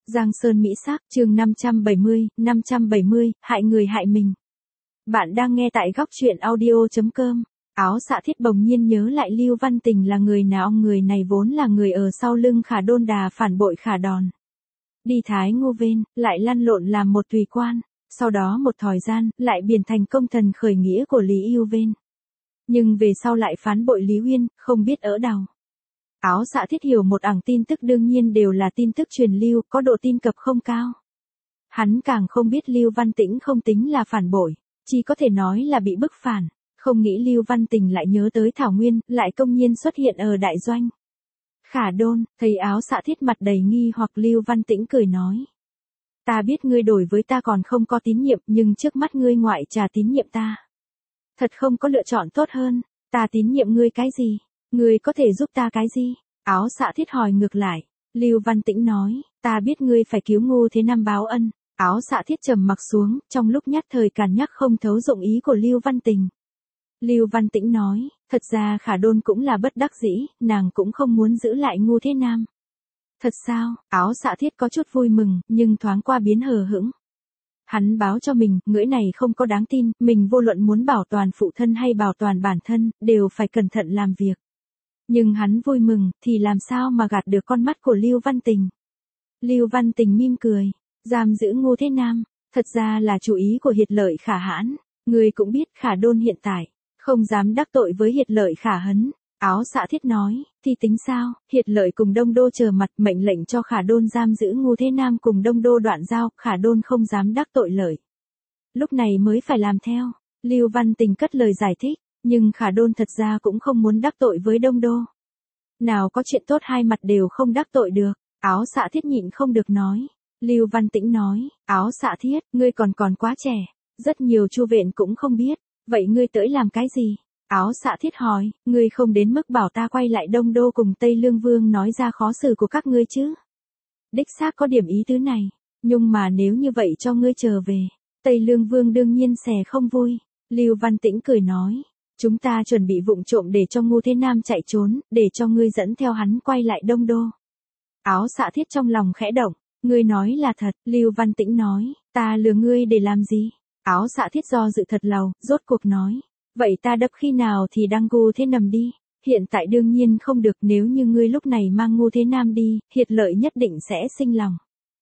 Giang Sơn Mỹ Sắc, chương 570, hại người hại mình. Bạn đang nghe tại góc truyện audio.com. Áo Xạ Thiết bỗng nhiên nhớ lại Lưu Văn Tình là người nào, người này vốn là người ở sau lưng Khả Đôn đà phản bội Khả Đòn. Đi Thái Ngô Vên, lại lăn lộn làm một tùy quan, sau đó một thời gian, lại biến thành công thần khởi nghĩa của Lý Yêu Vên. Nhưng về sau lại phản bội Lý Uyên, không biết ở đâu. Áo Xạ Thiết hiểu một ảng tin tức đương nhiên đều là tin tức truyền lưu, có độ tin cập không cao. Hắn càng không biết Lưu Văn Tĩnh không tính là phản bội, chỉ có thể nói là bị bức phản, không nghĩ Lưu Văn Tình lại nhớ tới Thảo Nguyên, lại công nhiên xuất hiện ở đại doanh. Khả Đôn, thấy Áo Xạ Thiết mặt đầy nghi hoặc, Lưu Văn Tĩnh cười nói. Ta biết ngươi đối với ta còn không có tín nhiệm, nhưng trước mắt ngươi ngoại trà tín nhiệm ta. Thật không có lựa chọn tốt hơn, ta tín nhiệm ngươi cái gì? Ngươi có thể giúp ta cái gì? Áo Xạ Thiết hỏi ngược lại. Lưu Văn Tĩnh nói, ta biết ngươi phải cứu Ngô Thế Nam báo ân. Áo Xạ Thiết trầm mặc xuống, trong lúc nhất thời càn nhắc không thấu dụng ý của Lưu Văn Tình. Lưu Văn Tĩnh nói, thật ra Khả Đôn cũng là bất đắc dĩ, nàng cũng không muốn giữ lại Ngô Thế Nam. Thật sao? Áo Xạ Thiết có chút vui mừng, nhưng thoáng qua biến hờ hững. Hắn báo cho mình, ngưỡi này không có đáng tin, mình vô luận muốn bảo toàn phụ thân hay bảo toàn bản thân, đều phải cẩn thận làm việc. Nhưng hắn vui mừng, thì làm sao mà gạt được con mắt của Lưu Văn Tình. Lưu Văn Tình mỉm cười, giam giữ Ngô Thế Nam, thật ra là chủ ý của Hiệt Lợi Khả Hãn, người cũng biết Khả Đôn hiện tại, không dám đắc tội với Hiệt Lợi Khả Hấn. Áo Xạ Thiết nói, thì tính sao, Hiệt Lợi cùng Đông Đô chờ mặt mệnh lệnh cho Khả Đôn giam giữ Ngô Thế Nam cùng Đông Đô đoạn giao, Khả Đôn không dám đắc tội Lợi. Lúc này mới phải làm theo. Lưu Văn Tình cất lời giải thích, nhưng Khả Đôn thật ra cũng không muốn đắc tội với Đông Đô. Nào có chuyện tốt hai mặt đều không đắc tội được. Áo Xạ Thiết nhịn không được nói. Lưu Văn Tĩnh nói, Áo Xạ Thiết, ngươi còn quá trẻ, rất nhiều chu viện cũng không biết, vậy ngươi tới làm cái gì? Áo Xạ Thiết hỏi, ngươi không đến mức bảo ta quay lại Đông Đô cùng Tây Lương Vương nói ra khó xử của các ngươi chứ? Đích xác có điểm ý tứ này, nhưng mà nếu như vậy cho ngươi trở về, Tây Lương Vương đương nhiên sẽ không vui. Lưu Văn Tĩnh cười nói, chúng ta chuẩn bị vụng trộm để cho Ngô Thế Nam chạy trốn, để cho ngươi dẫn theo hắn quay lại Đông Đô. Áo Xạ Thiết trong lòng khẽ động, ngươi nói là thật. Lưu Văn Tĩnh nói, ta lừa ngươi để làm gì? Áo Xạ Thiết do dự thật lâu, rốt cuộc nói, vậy ta đập khi nào thì đăng Ngô Thế Nằm đi, hiện tại đương nhiên không được, nếu như ngươi lúc này mang Ngô Thế Nam đi, Hiệt Lợi nhất định sẽ sinh lòng.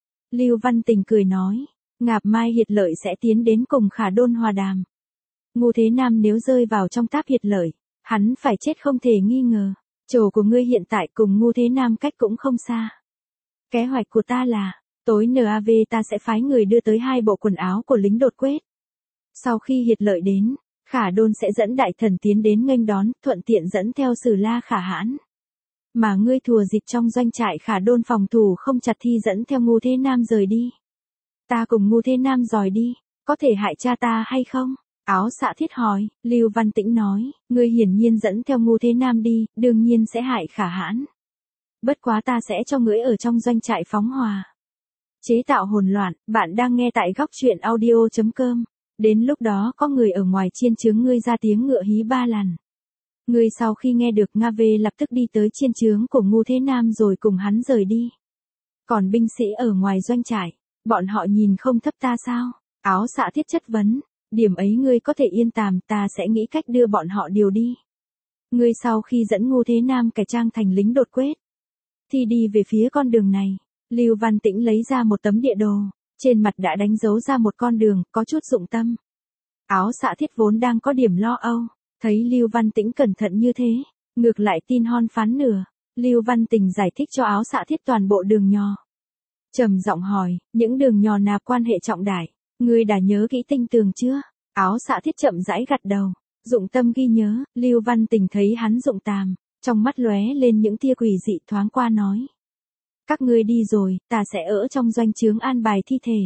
Lưu Văn Tình cười nói, ngạp mai Hiệt Lợi sẽ tiến đến cùng Khả Đôn hòa đàm. Ngô Thế Nam nếu rơi vào trong táp Hiệt Lợi, hắn phải chết không thể nghi ngờ. Chỗ của ngươi hiện tại cùng Ngô Thế Nam cách cũng không xa. Kế hoạch của ta là, tối NAV ta sẽ phái người đưa tới 2 bộ quần áo của lính đột quyết. Sau khi Hiệt Lợi đến, Khả Đôn sẽ dẫn đại thần tiến đến nghênh đón, thuận tiện dẫn theo Sử La Khả Hãn. Mà ngươi thùa dịch trong doanh trại Khả Đôn phòng thủ không chặt thì dẫn theo Ngô Thế Nam rời đi. Ta cùng Ngô Thế Nam dòi đi, có thể hại cha ta hay không? Áo Xạ Thiết hỏi. Lưu Văn Tĩnh nói, ngươi hiển nhiên dẫn theo Ngô Thế Nam đi, đương nhiên sẽ hại Khả Hãn. Bất quá ta sẽ cho ngươi ở trong doanh trại phóng hỏa. Chế tạo hỗn loạn, bạn đang nghe tại góc truyện audio.com. Đến lúc đó có người ở ngoài chiên trướng ngươi ra tiếng ngựa hí 3 lần. Ngươi sau khi nghe được Nga về lập tức đi tới chiên trướng của Ngô Thế Nam rồi cùng hắn rời đi. Còn binh sĩ ở ngoài doanh trại, bọn họ nhìn không thấp ta sao? Áo Xạ Thiết chất vấn, điểm ấy ngươi có thể yên tâm, ta sẽ nghĩ cách đưa bọn họ điều đi. Ngươi sau khi dẫn Ngô Thế Nam cải trang thành lính đột quyết, thì đi về phía con đường này. Lưu Văn Tĩnh lấy ra một tấm địa đồ, trên mặt đã đánh dấu ra một con đường, có chút dụng tâm. Áo Xạ Thiết vốn đang có điểm lo âu, thấy Lưu Văn Tĩnh cẩn thận như thế, ngược lại tin hon phán nửa. Lưu Văn Tình giải thích cho Áo Xạ Thiết toàn bộ đường nhỏ. Trầm giọng hỏi, những đường nhỏ nào quan hệ trọng đại, ngươi đã nhớ kỹ tinh tường chưa? Áo Xạ Thiết chậm rãi gật đầu, dụng tâm ghi nhớ. Lưu Văn Tình thấy hắn dụng tàm, trong mắt lóe lên những tia quỷ dị, thoáng qua nói. Các ngươi đi rồi, ta sẽ ở trong doanh trướng an bài thi thể.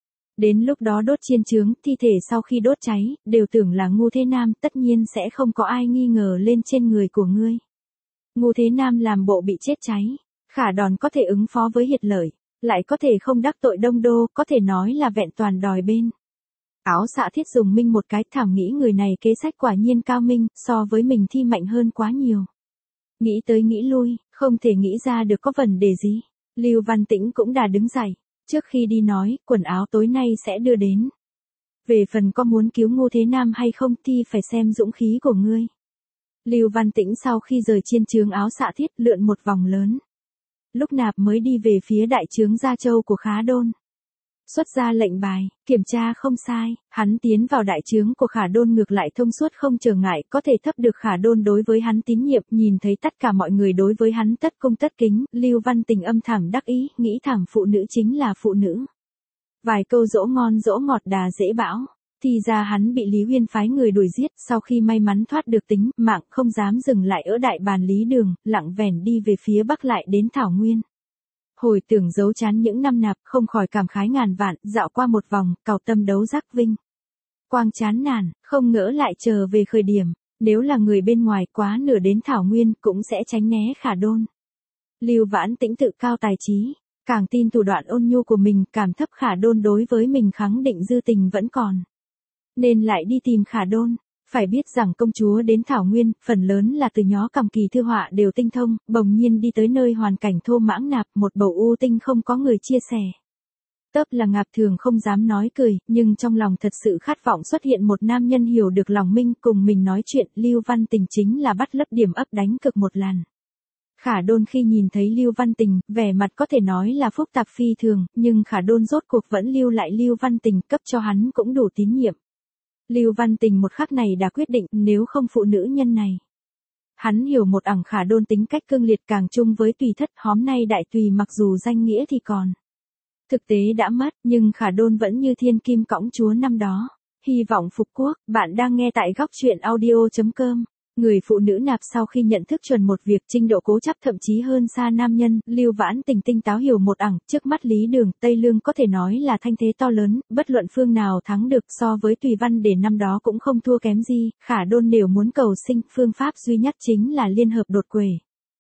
Đến lúc đó đốt chiên trướng, thi thể sau khi đốt cháy, đều tưởng là Ngô Thế Nam, tất nhiên sẽ không có ai nghi ngờ lên trên người của ngươi. Ngô Thế Nam làm bộ bị chết cháy, Khả Đòn có thể ứng phó với Hiệt Lợi, lại có thể không đắc tội Đông Đô, có thể nói là vẹn toàn đòi bên. Áo Xạ Thiết dùng minh một cái, thảm nghĩ người này kế sách quả nhiên cao minh, so với mình thi mạnh hơn quá nhiều. Nghĩ tới nghĩ lui, không thể nghĩ ra được có vấn đề gì. Lưu Văn Tĩnh cũng đã đứng dậy, Trước khi đi nói, quần áo tối nay sẽ đưa đến. Về phần có muốn cứu Ngô Thế Nam hay không thì phải xem dũng khí của ngươi. Lưu Văn Tĩnh sau khi rời chiên trướng áo xạ thiết lượn một vòng lớn. Lúc nạp mới đi về phía đại trướng Gia Châu của Khá Đôn. Xuất ra lệnh bài, kiểm tra không sai, hắn tiến vào đại trướng của Khả Đôn ngược lại thông suốt không trở ngại, có thể thấp được Khả Đôn đối với hắn tín nhiệm, nhìn thấy tất cả mọi người đối với hắn tất cung tất kính, Lưu Văn Tình âm thầm đắc ý, nghĩ thẳng phụ nữ chính là phụ nữ. Vài câu dỗ ngon dỗ ngọt đà dễ bão, thì ra hắn bị Lý Huyên phái người đuổi giết, sau khi may mắn thoát được tính mạng không dám dừng lại ở đại bàn Lý Đường, lặng vẻn đi về phía bắc lại đến Thảo Nguyên. Hồi tưởng giấu chán những năm nạp không khỏi cảm khái ngàn vạn, dạo qua một vòng, cào tâm đấu giác vinh. Quang chán nản, không ngỡ lại trở về khởi điểm, nếu là người bên ngoài quá nửa đến Thảo Nguyên cũng sẽ tránh né Khả Đôn. Lưu Vãn Tĩnh tự cao tài trí, càng tin thủ đoạn ôn nhu của mình, cảm thấp Khả Đôn đối với mình khẳng định dư tình vẫn còn. Nên lại đi tìm Khả Đôn. Phải biết rằng công chúa đến Thảo Nguyên, phần lớn là từ nhó cầm kỳ thư họa đều tinh thông, bỗng nhiên đi tới nơi hoàn cảnh thô mãng nạp, một bầu u tinh không có người chia sẻ. Tấp là Ngạp thường không dám nói cười, nhưng trong lòng thật sự khát vọng xuất hiện một nam nhân hiểu được lòng mình cùng mình nói chuyện, Lưu Văn Tình chính là bắt lấp điểm ấp đánh cực một lần. Khả Đôn khi nhìn thấy Lưu Văn Tình, vẻ mặt có thể nói là phức tạp phi thường, nhưng Khả Đôn rốt cuộc vẫn lưu lại Lưu Văn Tình, cấp cho hắn cũng đủ tín nhiệm. Lưu Văn Tình một khắc này đã quyết định, nếu không phụ nữ nhân này. Hắn hiểu một ẳng Khả Đôn tính cách cương liệt càng chung với tùy thất, hôm nay đại tùy mặc dù danh nghĩa thì còn. Thực tế đã mất, nhưng Khả Đôn vẫn như thiên kim cõng chúa năm đó. Hy vọng phục quốc, bạn đang nghe tại góc truyện audio.com. Người phụ nữ nạp sau khi nhận thức chuẩn một việc trình độ cố chấp thậm chí hơn xa nam nhân, Lưu Vãn Tình tinh táo hiểu một ẳng, trước mắt Lý Đường, Tây Lương có thể nói là thanh thế to lớn, bất luận phương nào thắng được so với Tùy Văn để năm đó cũng không thua kém gì, Khả Đôn nếu muốn cầu sinh, phương pháp duy nhất chính là liên hợp đột quể.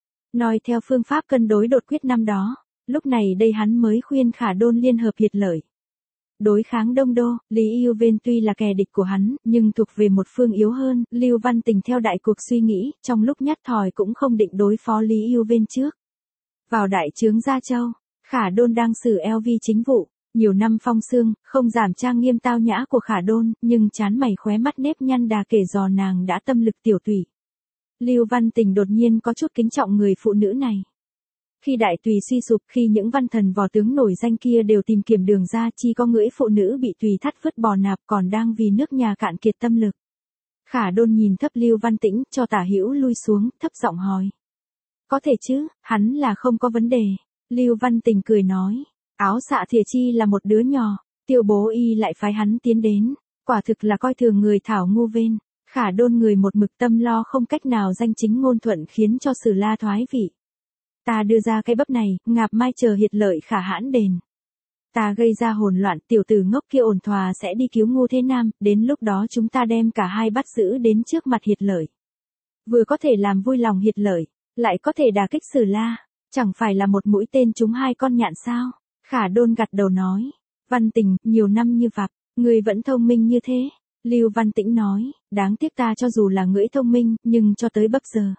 Nói theo phương pháp cân đối đột quyết năm đó, lúc này đây hắn mới khuyên Khả Đôn liên hợp hiệt lợi. Đối kháng Đông Đô, Lý Yêu Viên tuy là kẻ địch của hắn, nhưng thuộc về một phương yếu hơn, Lưu Văn Tình theo đại cuộc suy nghĩ, trong lúc nhất thời cũng không định đối phó Lý Yêu Viên trước. Vào đại trướng Gia Châu, Khả Đôn đang xử LV chính vụ, nhiều năm phong sương, không giảm trang nghiêm tao nhã của Khả Đôn, nhưng chán mày khóe mắt nếp nhăn đà kể dò nàng đã tâm lực tiểu tùy. Lưu Văn Tình đột nhiên có chút kính trọng người phụ nữ này. Khi đại tùy suy sụp, khi những văn thần võ tướng nổi danh kia đều tìm kiếm đường ra, chỉ có ngưỡi phụ nữ bị tùy thắt vứt bò nạp còn đang vì nước nhà cạn kiệt tâm lực. Khả Đôn nhìn thấp Lưu Văn Tĩnh, cho Tả Hữu lui xuống, thấp giọng hỏi. Có thể chứ, hắn là không có vấn đề. Lưu Văn Tình cười nói, áo xạ thìa chi là một đứa nhỏ, Tiêu bố y lại phái hắn tiến đến, quả thực là coi thường người thảo ngu vên. Khả Đôn người một mực tâm lo không cách nào danh chính ngôn thuận khiến cho Sử La thoái vị. Ta đưa ra cái bấp này, Ngạp mai chờ hiệt lợi khả hãn đền. Ta gây ra hỗn loạn, tiểu tử ngốc kia ổn thỏa sẽ đi cứu Ngô Thế Nam, đến lúc đó chúng ta đem cả hai bắt giữ đến trước mặt hiệt lợi. Vừa có thể làm vui lòng hiệt lợi, lại có thể đả kích Sử La, chẳng phải là một mũi tên trúng hai con nhạn sao? Khả Đôn gật đầu nói, Văn Tình, nhiều năm như vạc, người vẫn thông minh như thế. Lưu Văn Tĩnh nói, đáng tiếc ta cho dù là ngưỡi thông minh, nhưng cho tới bấp giờ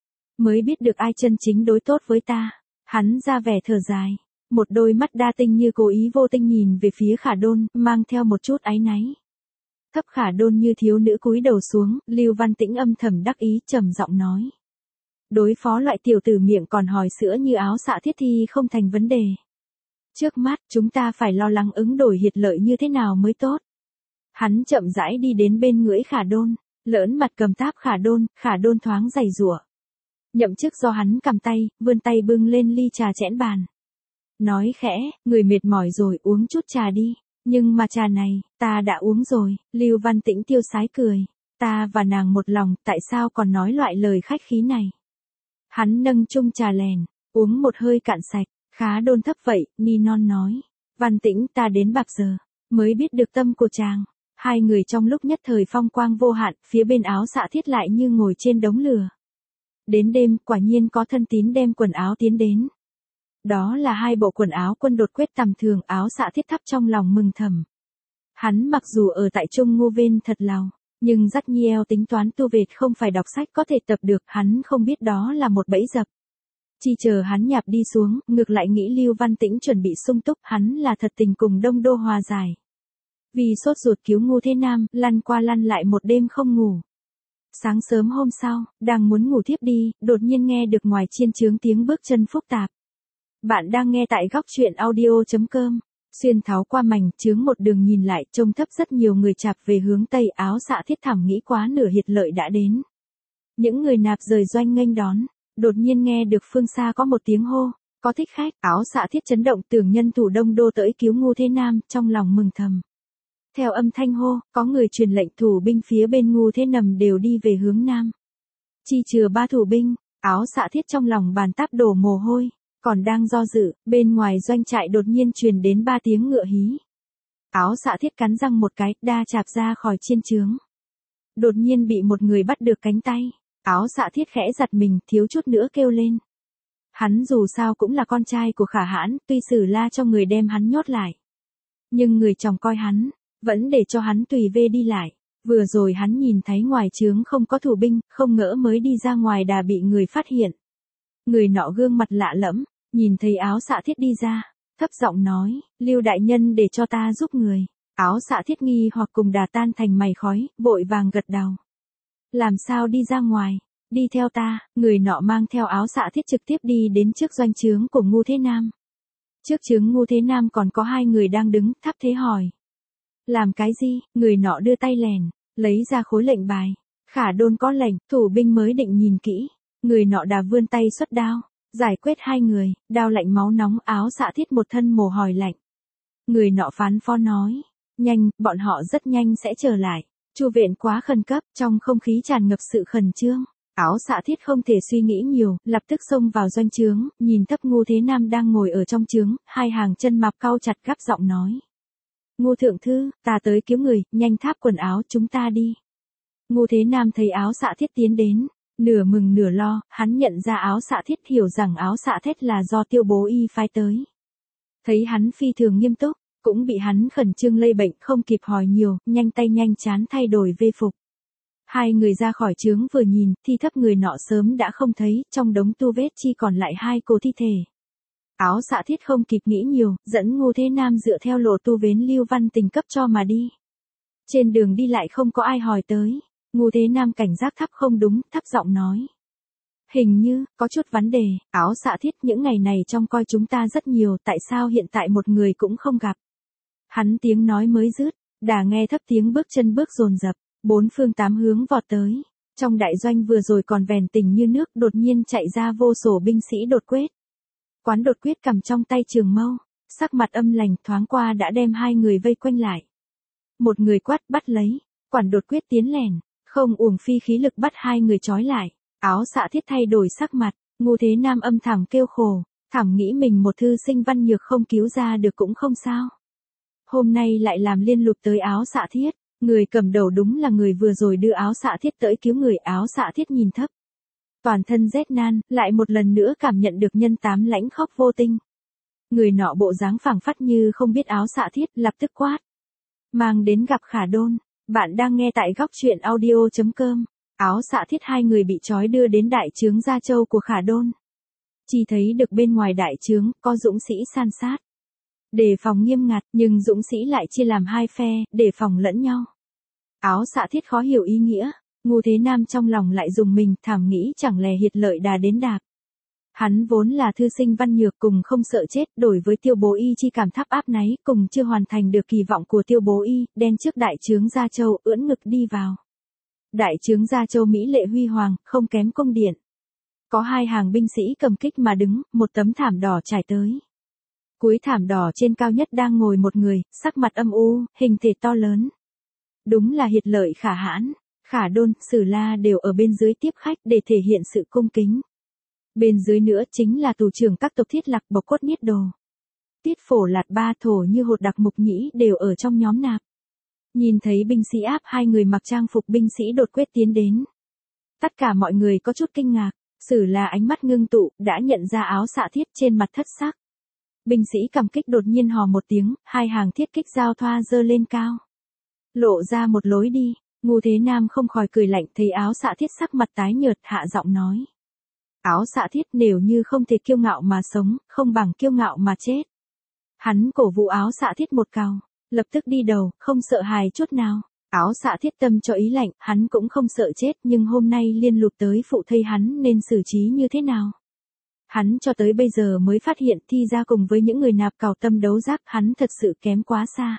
mới biết được ai chân chính đối tốt với ta. Hắn ra vẻ thở dài, một đôi mắt đa tinh như cố ý vô tình nhìn về phía Khả Đôn, mang theo một chút áy náy. Thấp Khả Đôn như thiếu nữ cúi đầu xuống, Lưu Văn Tĩnh âm thầm đắc ý trầm giọng nói. Đối phó loại tiểu tử miệng còn hỏi sữa như áo xạ thiết thì không thành vấn đề. Trước mắt, chúng ta phải lo lắng ứng đổi hiệt lợi như thế nào mới tốt. Hắn chậm rãi đi đến bên ngưỡi Khả Đôn, lỡn mặt cầm táp Khả Đôn thoáng giày giụa. Nhậm chức do hắn cầm tay, vươn tay bưng lên ly trà chẽn bàn. Nói khẽ, người mệt mỏi rồi uống chút trà đi, nhưng mà trà này, ta đã uống rồi, Lưu Văn Tĩnh tiêu sái cười. Ta và nàng một lòng, tại sao còn nói loại lời khách khí này. Hắn nâng chung trà lèn, uống một hơi cạn sạch, Khá Đôn thấp vậy, ni non nói. Văn Tĩnh ta đến bạc giờ, mới biết được tâm của chàng. Hai người trong lúc nhất thời phong quang vô hạn, phía bên áo xạ thiết lại như ngồi trên đống lửa. Đến đêm, quả nhiên có thân tín đem quần áo tiến đến. Đó là hai bộ quần áo quân đột quyết tầm thường, áo xạ thiết thắp trong lòng mừng thầm. Hắn mặc dù ở tại Trung Ngô Vên thật lào, nhưng dắt nhiêu tính toán tu vệt không phải đọc sách có thể tập được, hắn không biết đó là một bẫy dập. Chi chờ hắn nhạp đi xuống, ngược lại nghĩ Lưu Văn Tĩnh chuẩn bị sung túc, hắn là thật tình cùng Đông Đô hòa giải. Vì sốt ruột cứu Ngô Thế Nam, lăn qua lăn lại một đêm không ngủ. Sáng sớm hôm sau, đang muốn ngủ thiếp đi, đột nhiên nghe được ngoài chiên trướng tiếng bước chân phức tạp. Bạn đang nghe tại góc truyện audio.com. Xuyên tháo qua mảnh trướng một đường nhìn lại, trông thấp rất nhiều người chạp về hướng tây, Áo Xạ Thiết thảm nghĩ quá nửa hiệt lợi đã đến. Những người nạp rời doanh nghênh đón, đột nhiên nghe được phương xa có một tiếng hô, có thích khách. Áo Xạ Thiết chấn động, tưởng nhân thủ Đông Đô tới cứu Ngô Thế Nam, trong lòng mừng thầm. Theo âm thanh hô, có người truyền lệnh thủ binh phía bên Ngô Thế Nằm đều đi về hướng nam. Chi chừa 3 thủ binh, Áo Xạ Thiết trong lòng bàn táp đổ mồ hôi, còn đang do dự, bên ngoài doanh trại đột nhiên truyền đến 3 tiếng ngựa hí. Áo Xạ Thiết cắn răng một cái, đa chạp ra khỏi chiên trướng. Đột nhiên bị một người bắt được cánh tay, Áo Xạ Thiết khẽ giật mình, thiếu chút nữa kêu lên. Hắn dù sao cũng là con trai của Khả Hãn, tuy Sử La cho người đem hắn nhốt lại, nhưng người chồng coi hắn, vẫn để cho hắn tùy về đi lại. Vừa rồi hắn nhìn thấy ngoài trướng không có thủ binh, không ngỡ mới đi ra ngoài đã bị người phát hiện. Người nọ gương mặt lạ lẫm, nhìn thấy Áo Xạ Thiết đi ra, thấp giọng nói, Lưu đại nhân để cho ta giúp người. Áo Xạ Thiết nghi hoặc cùng đà tan thành mày khói, vội vàng gật đầu. Làm sao đi ra ngoài? Đi theo ta. Người nọ mang theo Áo Xạ Thiết trực tiếp đi đến trước doanh trướng của Ngô Thế Nam. Trước trướng Ngô Thế Nam còn có 2 người đang đứng, thấp thế hỏi. Làm cái gì? Người nọ đưa tay lèn, lấy ra khối lệnh bài. Khả Đôn có lệnh, thủ binh mới định nhìn kỹ. Người nọ đã vươn tay xuất đao, giải quyết 2 người, đao lạnh máu nóng. Áo Xạ Thiết một thân mồ hôi lạnh. Người nọ phán phó nói, nhanh, bọn họ rất nhanh sẽ trở lại. Chu viện quá khẩn cấp, trong không khí tràn ngập sự khẩn trương. Áo Xạ Thiết không thể suy nghĩ nhiều, lập tức xông vào doanh trướng, nhìn thấp Ngô Thế Nam đang ngồi ở trong trướng, 2 hàng chân mạp cau chặt gấp giọng nói. Ngô thượng thư, ta tới cứu người, nhanh tháp quần áo chúng ta đi. Ngô Thế Nam thấy Áo Xạ Thiết tiến đến, nửa mừng nửa lo, hắn nhận ra Áo Xạ Thiết, hiểu rằng Áo Xạ Thiết là do Tiêu Bố Y phái tới. Thấy hắn phi thường nghiêm túc, cũng bị hắn khẩn trương lây bệnh, không kịp hỏi nhiều, nhanh tay nhanh chán thay đổi vê phục. 2 người ra khỏi trướng vừa nhìn, thi thấp người nọ sớm đã không thấy, trong đống tu vết chỉ còn lại 2 cô thi thể. Áo Xạ Thiết không kịp nghĩ nhiều, dẫn Ngô Thế Nam dựa theo lộ tu vến Lưu Văn Tình cấp cho mà đi. Trên đường đi lại không có ai hỏi tới, Ngô Thế Nam cảnh giác thấp không đúng, thấp giọng nói. Hình như, có chút vấn đề. Áo Xạ Thiết, những ngày này trông coi chúng ta rất nhiều, tại sao hiện tại một người cũng không gặp? Hắn tiếng nói mới dứt, đã nghe thấp tiếng bước chân bước dồn dập, 4 phương 8 hướng vọt tới. Trong đại doanh vừa rồi còn vèn tình như nước, đột nhiên chạy ra vô số binh sĩ đột quyết. Quán đột quyết cầm trong tay trường mâu, sắc mặt âm lành, thoáng qua đã đem 2 người vây quanh lại. Một người quát bắt lấy, quản đột quyết tiến lèn, không uổng phi khí lực bắt 2 người trói lại. Áo Xạ Thiết thay đổi sắc mặt, Ngô Thế Nam âm thầm kêu khổ, thầm nghĩ mình một thư sinh văn nhược không cứu ra được cũng không sao. Hôm nay lại làm liên lụy tới Áo Xạ Thiết, người cầm đầu đúng là người vừa rồi đưa Áo Xạ Thiết tới cứu người. Áo Xạ Thiết nhìn thấp, toàn thân rét nan, lại một lần nữa cảm nhận được nhân tám lãnh khóc vô tình. Người nọ bộ dáng phảng phất như không biết Áo Xạ Thiết, lập tức quát. Mang đến gặp Khả Đôn. Bạn đang nghe tại góc truyện audio.com. Áo Xạ Thiết 2 người bị trói đưa đến đại trướng Gia Châu của Khả Đôn. Chỉ thấy được bên ngoài đại trướng, có dũng sĩ san sát. Đề phòng nghiêm ngặt, nhưng dũng sĩ lại chia làm 2 phe, đề phòng lẫn nhau. Áo Xạ Thiết khó hiểu ý nghĩa. Ngô Thế Nam trong lòng lại dùng mình, thảm nghĩ chẳng lẽ hiệt lợi đã đến đạp. Hắn vốn là thư sinh văn nhược, cùng không sợ chết, đổi với Tiêu Bố Y chi cảm tháp áp náy, cùng chưa hoàn thành được kỳ vọng của Tiêu Bố Y, đen trước đại trướng Gia Châu, ưỡn ngực đi vào. Đại trướng Gia Châu mỹ lệ huy hoàng, không kém cung điện. Có 2 hàng binh sĩ cầm kích mà đứng, một tấm thảm đỏ trải tới. Cuối thảm đỏ trên cao nhất đang ngồi một người, sắc mặt âm u, hình thể to lớn. Đúng là hiệt lợi Khả Hãn, Khả Đôn, Sử La đều ở bên dưới tiếp khách để thể hiện sự cung kính. Bên dưới nữa chính là tù trưởng các tộc Thiết Lạc, Bộc Cốt Niết Đồ. Tiết Phổ Lạt Ba Thổ như Hột Đặc Mục Nhĩ đều ở trong nhóm nạp. Nhìn thấy binh sĩ áp 2 người mặc trang phục binh sĩ đột quyết tiến đến. Tất cả mọi người có chút kinh ngạc, Sử La ánh mắt ngưng tụ, đã nhận ra Áo Xạ Thiết, trên mặt thất sắc. Binh sĩ cầm kích đột nhiên hò một tiếng, 2 hàng thiết kích giao thoa giơ lên cao. Lộ ra một lối đi, Ngô Thế Nam không khỏi cười lạnh, thấy Áo Xạ Thiết sắc mặt tái nhợt, hạ giọng nói. Áo Xạ Thiết nếu như không thể kiêu ngạo mà sống, không bằng kiêu ngạo mà chết. Hắn cổ vũ Áo Xạ Thiết một cào, lập tức đi đầu, không sợ hài chút nào. Áo Xạ Thiết tâm cho ý lạnh, hắn cũng không sợ chết, nhưng hôm nay liên lụt tới phụ thây hắn nên xử trí như thế nào? Hắn cho tới bây giờ mới phát hiện Thi ra cùng với những người nạp cào tâm đấu giác hắn thật sự kém quá xa.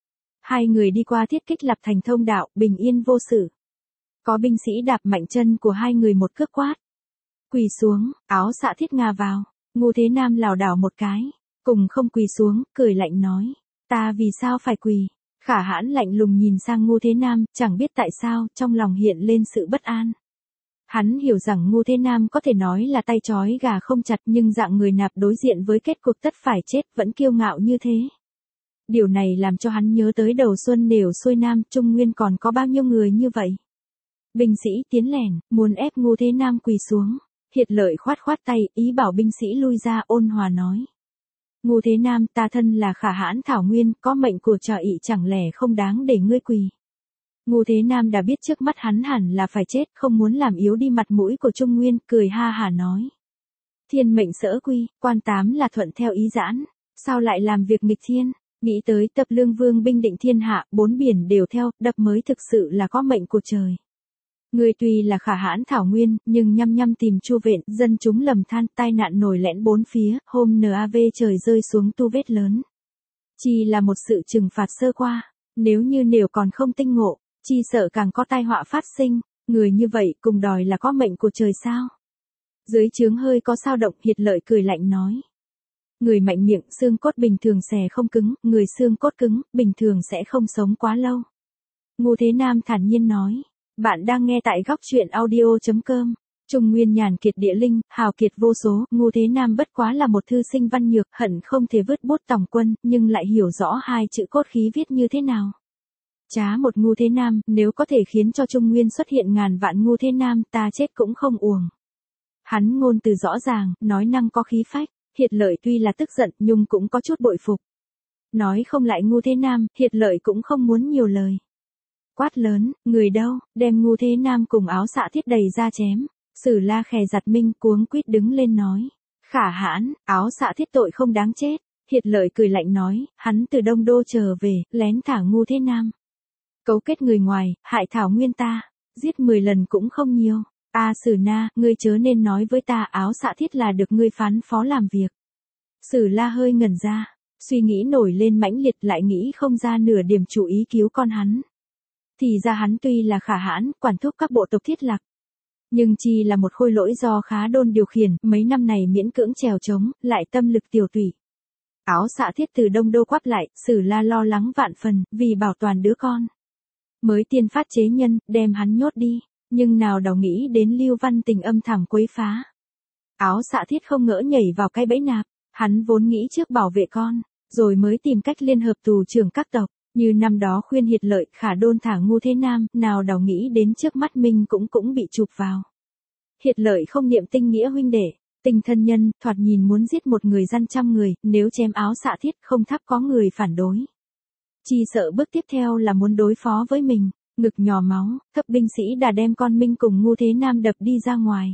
Hai người đi qua Thiết Kích Lập Thành thông đạo, bình yên vô sự. Có binh sĩ đạp mạnh chân của hai người một cước quát. Quỳ xuống, Áo Xạ Thiết ngà vào, Ngô Thế Nam lảo đảo một cái, cùng không quỳ xuống, cười lạnh nói. Ta vì sao phải quỳ? Khả Hãn lạnh lùng nhìn sang Ngô Thế Nam, chẳng biết tại sao, trong lòng hiện lên sự bất an. Hắn hiểu rằng Ngô Thế Nam có thể nói là tay trói gà không chặt nhưng dạng người nạp đối diện với kết cục tất phải chết vẫn kiêu ngạo như thế. Điều này làm cho hắn nhớ tới đầu xuân đều xuôi nam, Trung Nguyên còn có bao nhiêu người như vậy. Binh sĩ tiến lèn, muốn ép Ngô Thế Nam quỳ xuống. Hiệt Lợi khoát khoát tay, ý bảo binh sĩ lui ra, ôn hòa nói. Ngô Thế Nam, ta thân là Khả Hãn Thảo Nguyên, có mệnh của Trà Ị chẳng lẽ không đáng để ngươi quỳ. Ngô Thế Nam đã biết trước mắt hắn hẳn là phải chết, không muốn làm yếu đi mặt mũi của Trung Nguyên, cười ha hả nói. Thiên mệnh sở quy, quan tám là thuận theo ý giãn, sao lại làm việc nghịch thiên, nghĩ tới Tập Lương Vương binh định thiên hạ, bốn biển đều theo, đập mới thực sự là có mệnh của trời. Người tuy là Khả Hãn Thảo Nguyên, nhưng nhăm nhăm tìm Chu Vện, dân chúng lầm than, tai nạn nổi lẽn bốn phía, hôm NAV trời rơi xuống tu vết lớn. Chỉ là một sự trừng phạt sơ qua, nếu còn không tinh ngộ, chi sợ càng có tai họa phát sinh, người như vậy cùng đòi là có mệnh của trời sao. Dưới trướng hơi có sao động, Hiệt Lợi cười lạnh nói. Người mạnh miệng, xương cốt bình thường xè không cứng, người xương cốt cứng, bình thường sẽ không sống quá lâu. Ngô Thế Nam thản nhiên nói. Bạn đang nghe tại góc truyện audio.com. Trung Nguyên nhàn kiệt địa linh, hào kiệt vô số, Ngô Thế Nam bất quá là một thư sinh văn nhược, hận không thể vứt bút tòng quân, nhưng lại hiểu rõ hai chữ cốt khí viết như thế nào. Trá một Ngô Thế Nam, nếu có thể khiến cho Trung Nguyên xuất hiện ngàn vạn Ngô Thế Nam, ta chết cũng không uổng. Hắn ngôn từ rõ ràng, nói năng có khí phách, Hiệt Lợi tuy là tức giận nhưng cũng có chút bội phục. Nói không lại Ngô Thế Nam, Hiệt Lợi cũng không muốn nhiều lời. Quát lớn, người đâu, đem Ngô Thế Nam cùng Áo Xạ Thiết đầy ra chém. Sử La khè giặt minh cuống quýt đứng lên nói. Khả Hãn, Áo Xạ Thiết tội không đáng chết. Hiệt Lợi cười lạnh nói, hắn từ Đông Đô trở về, lén thả Ngô Thế Nam. Cấu kết người ngoài, hại Thảo Nguyên ta, giết 10 lần cũng không nhiều. Sử Na, ngươi chớ nên nói với ta Áo Xạ Thiết là được ngươi phán phó làm việc. Sử La hơi ngẩn ra, suy nghĩ nổi lên mãnh liệt lại nghĩ không ra nửa điểm chủ ý cứu con hắn. Thì ra hắn tuy là Khả Hãn, quản thúc các bộ tộc Thiết Lạc, nhưng chỉ là một khôi lỗi do Khá Đôn điều khiển, mấy năm này miễn cưỡng trèo trống, lại tâm lực tiểu tụy. Áo Xạ Thiết từ Đông Đô quắp lại, Sử La lo lắng vạn phần, vì bảo toàn đứa con. Mới tiên phát chế nhân, đem hắn nhốt đi, nhưng nào đào nghĩ đến Lưu Văn Tình âm thầm quấy phá. Áo Xạ Thiết không ngỡ nhảy vào cái bẫy nạp, hắn vốn nghĩ trước bảo vệ con, rồi mới tìm cách liên hợp tù trưởng các tộc. Như năm đó khuyên Hiệt Lợi, Khả Đôn thả Ngô Thế Nam, nào đào nghĩ đến trước mắt mình cũng bị chụp vào. Hiệt Lợi không niệm tinh nghĩa huynh đệ, tình thân nhân, thoạt nhìn muốn giết một người dân trăm người, nếu chém Áo Xạ Thiết không thắp có người phản đối. Chỉ sợ bước tiếp theo là muốn đối phó với mình, ngực nhỏ máu, cấp binh sĩ đã đem con Minh cùng Ngô Thế Nam đập đi ra ngoài.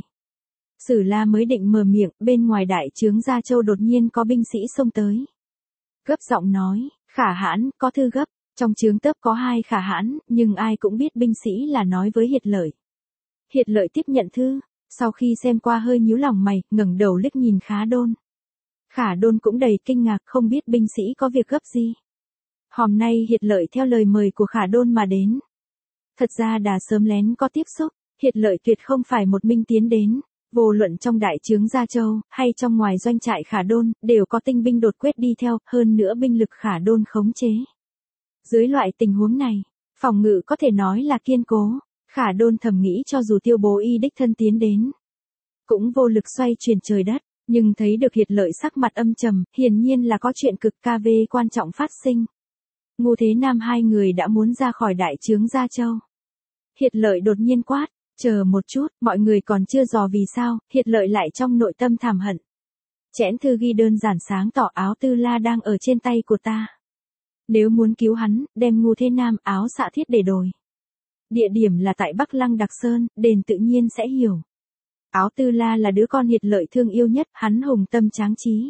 Sử La mới định mở miệng, bên ngoài đại trướng Gia Châu đột nhiên có binh sĩ xông tới. Gấp giọng nói, Khả Hãn, có thư gấp, trong trướng tớp có 2 Khả Hãn, nhưng ai cũng biết binh sĩ là nói với Hiệt Lợi. Hiệt Lợi tiếp nhận thư, sau khi xem qua hơi nhíu lòng mày, ngẩng đầu liếc nhìn Khá Đôn. Khả Đôn cũng đầy kinh ngạc không biết binh sĩ có việc gấp gì. Hôm nay Hiệt Lợi theo lời mời của Khả Đôn mà đến. Thật ra đã sớm lén có tiếp xúc, Hiệt Lợi tuyệt không phải một mình tiến đến. Vô luận trong đại trướng Gia Châu, hay trong ngoài doanh trại Khả Đôn, đều có tinh binh đột quyết đi theo, hơn nữa binh lực Khả Đôn khống chế. Dưới loại tình huống này, phòng ngự có thể nói là kiên cố, Khả Đôn thầm nghĩ cho dù Tiêu Bố Y đích thân tiến đến, cũng vô lực xoay chuyển trời đất, nhưng thấy được Hiệt Lợi sắc mặt âm trầm, hiển nhiên là có chuyện cực KV quan trọng phát sinh. Ngô Thế Nam hai người đã muốn ra khỏi đại trướng Gia Châu. Hiệt Lợi đột nhiên quát. Chờ một chút, mọi người còn chưa dò vì sao, Hiệt Lợi lại trong nội tâm thảm hận. Chẽn thư ghi đơn giản sáng tỏ Áo Tư La đang ở trên tay của ta. Nếu muốn cứu hắn, đem Ngô Thế Nam Áo Xạ Thiết để đổi. Địa điểm là tại Bắc Lăng Đặc Sơn, đền tự nhiên sẽ hiểu. Áo Tư La là đứa con Hiệt Lợi thương yêu nhất, hắn hùng tâm tráng trí.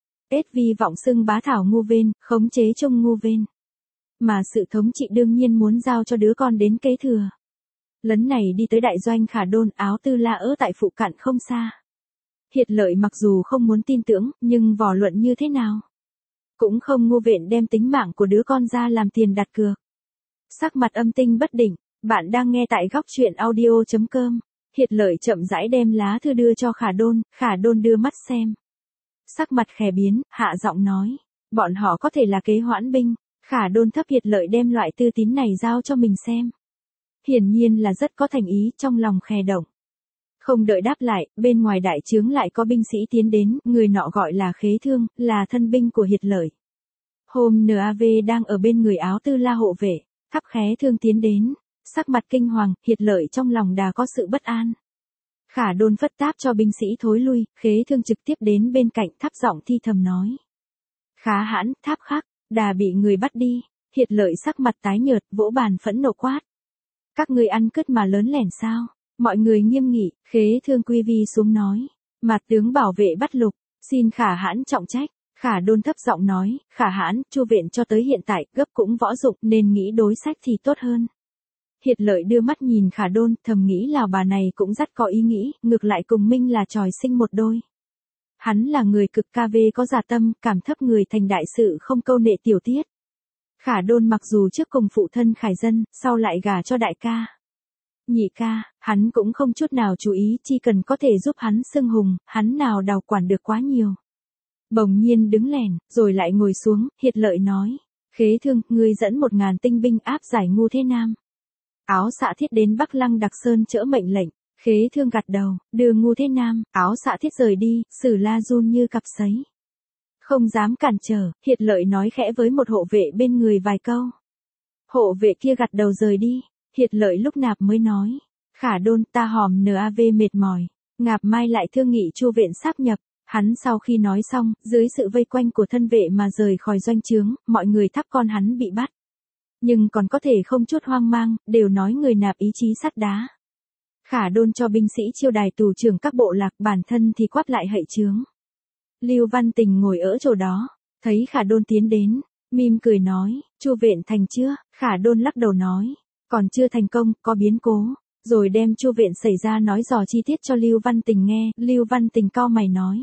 Ết vi vọng xưng bá thảo ngu vên, khống chế trung ngu vên. Mà sự thống trị đương nhiên muốn giao cho đứa con đến kế thừa. Lấn này đi tới đại doanh Khả Đôn, Áo Tư La ở tại phụ cận không xa. Hiệt Lợi mặc dù không muốn tin tưởng, nhưng vò luận như thế nào? Cũng không ngu vện đem tính mạng của đứa con ra làm tiền đặt cược. Sắc mặt âm tinh bất định, bạn đang nghe tại góc truyện audio.com. Hiệt Lợi chậm rãi đem lá thư đưa cho Khả Đôn đưa mắt xem. Sắc mặt khẽ biến, hạ giọng nói, bọn họ có thể là kế hoãn binh. Khả Đôn thấp Hiệt Lợi đem loại thư tín này giao cho mình xem. Hiển nhiên là rất có thành ý, trong lòng khẽ động. Không đợi đáp lại, bên ngoài đại trướng lại có binh sĩ tiến đến, người nọ gọi là Khế Thương, là thân binh của Hiệt Lợi. Hôm NAV đang ở bên người Áo Tư La hộ vệ, thắp Khế Thương tiến đến, sắc mặt kinh hoàng, Hiệt Lợi trong lòng đã có sự bất an. Khả Đôn phất táp cho binh sĩ thối lui, Khế Thương trực tiếp đến bên cạnh thấp giọng thi thầm nói. Khá hãn, Tháp Khắc, đà bị người bắt đi. Hiệt Lợi sắc mặt tái nhợt, vỗ bàn phẫn nộ quát. Các ngươi ăn cứt mà lớn lẻn sao? Mọi người nghiêm nghị, Khế Thương quy vi xuống nói. Mặt tướng bảo vệ bắt Lục, xin Khả hãn trọng trách. Khả Đôn thấp giọng nói, Khả hãn, Chu viện cho tới hiện tại, gấp cũng võ dụng nên nghĩ đối sách thì tốt hơn. Hiệt Lợi đưa mắt nhìn Khả Đôn, thầm nghĩ là bà này cũng rất có ý nghĩ, ngược lại cùng Minh là tròi sinh một đôi. Hắn là người cực KV có dạ tâm, cảm thấp người thành đại sự không câu nệ tiểu tiết. Khả Đôn mặc dù trước cùng phụ thân Khải Dân, sau lại gả cho đại ca. Nhị ca, hắn cũng không chút nào chú ý, chỉ cần có thể giúp hắn xưng hùng, hắn nào đào quản được quá nhiều. Bỗng nhiên đứng lẻn, rồi lại ngồi xuống, Hiệt Lợi nói. Khế Thương, ngươi dẫn 1000 tinh binh áp giải Ngu Thế Nam. Áo Xạ Thiết đến Bắc Lăng Đặc Sơn chỡ mệnh lệnh. Khế Thương gật đầu, đưa Ngu Thế Nam, Áo Xạ Thiết rời đi, Sử La run như cặp sấy. Không dám cản trở, Hiệt Lợi nói khẽ với một hộ vệ bên người vài câu. Hộ vệ kia gật đầu rời đi, Hiệt Lợi lúc nạp mới nói. Khả Đôn, ta hòm NAV mệt mỏi, ngạp mai lại thương nghị Chu viện sáp nhập. Hắn sau khi nói xong, dưới sự vây quanh của thân vệ mà rời khỏi doanh trướng, mọi người thắp con hắn bị bắt. Nhưng còn có thể không chút hoang mang, đều nói người nạp ý chí sắt đá. Khả Đôn cho binh sĩ chiêu đài tù trưởng các bộ lạc, bản thân thì quát lại hậy trướng. Lưu Văn Tình ngồi ở chỗ đó, thấy Khả Đôn tiến đến, mỉm cười nói, Chu viện thành chưa? Khả Đôn lắc đầu nói, còn chưa thành công, có biến cố. Rồi đem Chu viện xảy ra nói dò chi tiết cho Lưu Văn Tình nghe, Lưu Văn Tình cau mày nói.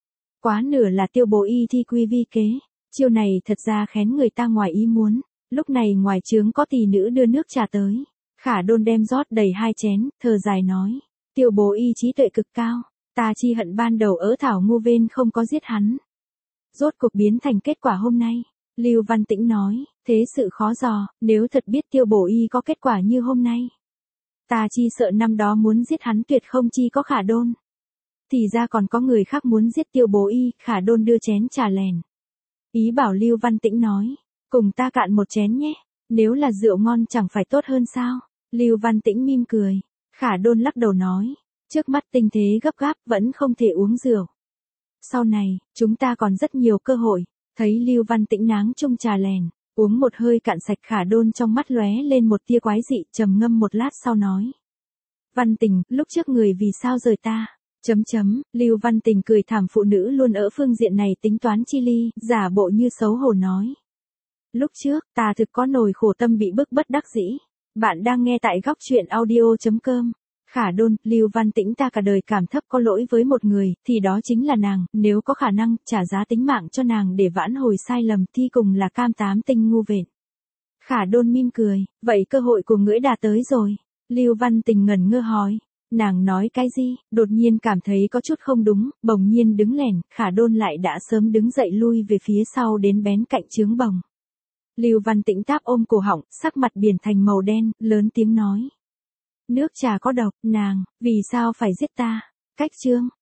Quá nửa là Tiêu Bố Y thi quy vi kế, chiêu này thật ra khén người ta ngoài ý muốn. Lúc này ngoài trướng có tỷ nữ đưa nước trà tới. Khả Đôn đem rót đầy 2 chén, thở dài nói. Tiêu Bố Y trí tuệ cực cao, ta chi hận ban đầu ở Thảo Ngu Vên không có giết hắn. Rốt cuộc biến thành kết quả hôm nay. Lưu Văn Tĩnh nói, thế sự khó dò, nếu thật biết Tiêu Bố Y có kết quả như hôm nay. Ta chi sợ năm đó muốn giết hắn tuyệt không chi có Khả Đôn. Thì ra còn có người khác muốn giết Tiêu Bố Y, Khả Đôn đưa chén trà lèn. Ý bảo Lưu Văn Tĩnh nói, cùng ta cạn một chén nhé, nếu là rượu ngon chẳng phải tốt hơn sao? Lưu Văn Tĩnh mỉm cười, Khả Đôn lắc đầu nói, trước mắt tình thế gấp gáp vẫn không thể uống rượu. Sau này, chúng ta còn rất nhiều cơ hội, thấy Lưu Văn Tĩnh náng chung trà lèn, uống một hơi cạn sạch. Khả Đôn trong mắt lóe lên một tia quái dị, trầm ngâm một lát sau nói. Văn Tình, lúc trước người vì sao rời ta? Lưu Văn Tình cười thảm, phụ nữ luôn ở phương diện này tính toán chi ly, giả bộ như xấu hổ nói. Lúc trước, ta thực có nỗi khổ tâm bị bức bất đắc dĩ. Bạn đang nghe tại góc truyện audio.com. Khả Đôn, Lưu Văn Tĩnh ta cả đời cảm thấp có lỗi với một người, thì đó chính là nàng, nếu có khả năng, trả giá tính mạng cho nàng để vãn hồi sai lầm, thi cùng là cam 8 tinh ngu vện. Khả Đôn mỉm cười, vậy cơ hội của ngươi đã tới rồi. Lưu Văn Tình ngẩn ngơ hỏi. Nàng nói cái gì, đột nhiên cảm thấy có chút không đúng, bỗng nhiên đứng lẻn, Khả Đôn lại đã sớm đứng dậy lui về phía sau đến bén cạnh trướng bồng. Lưu Văn Tĩnh táp ôm cổ họng, sắc mặt biển thành màu đen, lớn tiếng nói. Nước trà có độc, nàng, vì sao phải giết ta? Cách chương.